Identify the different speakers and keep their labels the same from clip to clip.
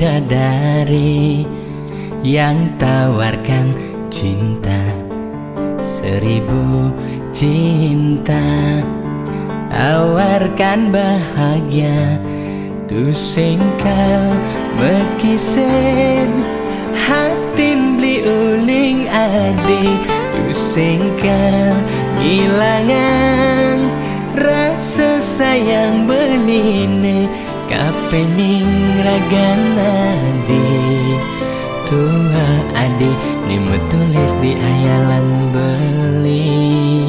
Speaker 1: bidadari yang tawarkan cinta, 1000 cinta, tawarkan bahagia. Tu singkal mekisen hatin beli uling adi. Tu singkal ngilangan rasa sayang beline kapening ragana di. Tua adi ni metulis di ayalan beli.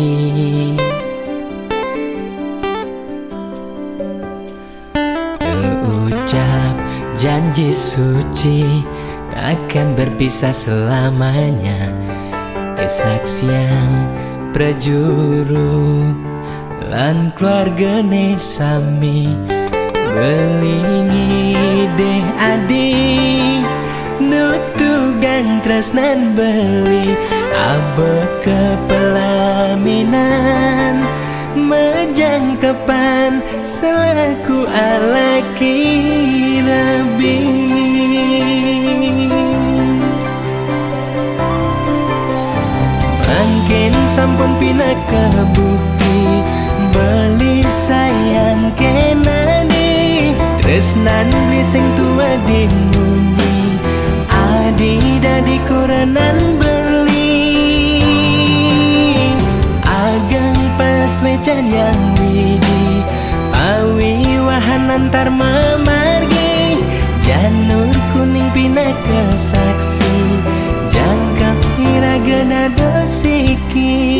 Speaker 1: Terucap janji suci takkan berpisah selamanya. Kesaksian prajuru lan keluargane sami belingi deh adi. Nutugang tresnan beli abe kepelaminan mejangkepan selaku alaki rabi. Mungkin sampun pina kebukti beli sayang kenani tresnan beli sing tua dimunyi adi dadi korenan beli. Ageng pas wecan yang widi pawi wahan antar memargi janur kuning pina kesaksi jangkap iragana dosiki.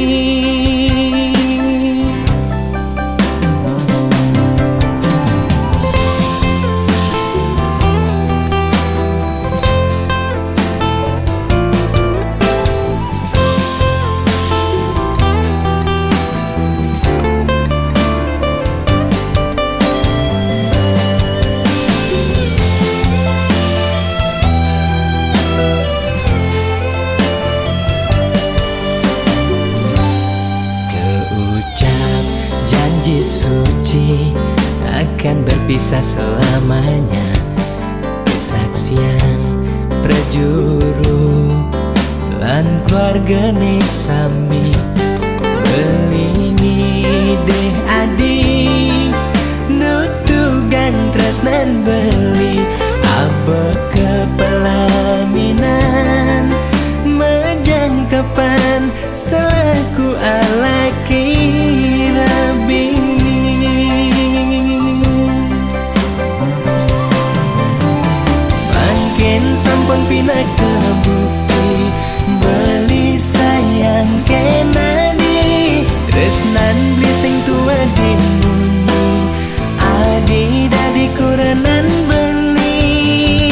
Speaker 1: Janji suci takkan berpisah selamanya. Kesaksian prajuru lan keluargane sami belingi deh adi. Nutugang tresnan beli abe kepelaminan mejangkepan selaku alaki rabi. Mungkin sampun pina kebukti beli sayang kenani tresnan beli sing tua dimunyi adi dadi korenan beli.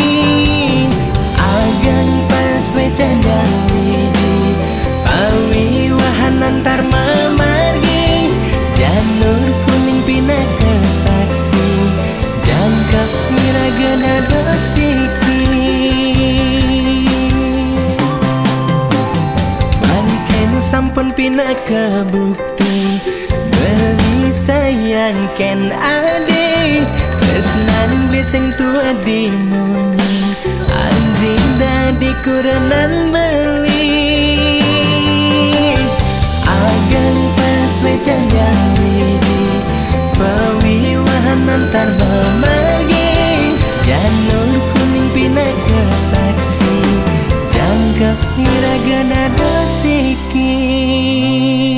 Speaker 1: Ageng pas wecan dan widi pawi wahan antar memargi janur kuning pina kesaksi jangkap miragana dosiki. Mungkin sampun pina kebukti beli sayang ken adi tresnan beli sing tua dimunyi adi dadi korenan beli. Ageng pas wecan yang widi pawi wahan antar memargi janur kuning pina kesaksi jangkap iragana dosiki.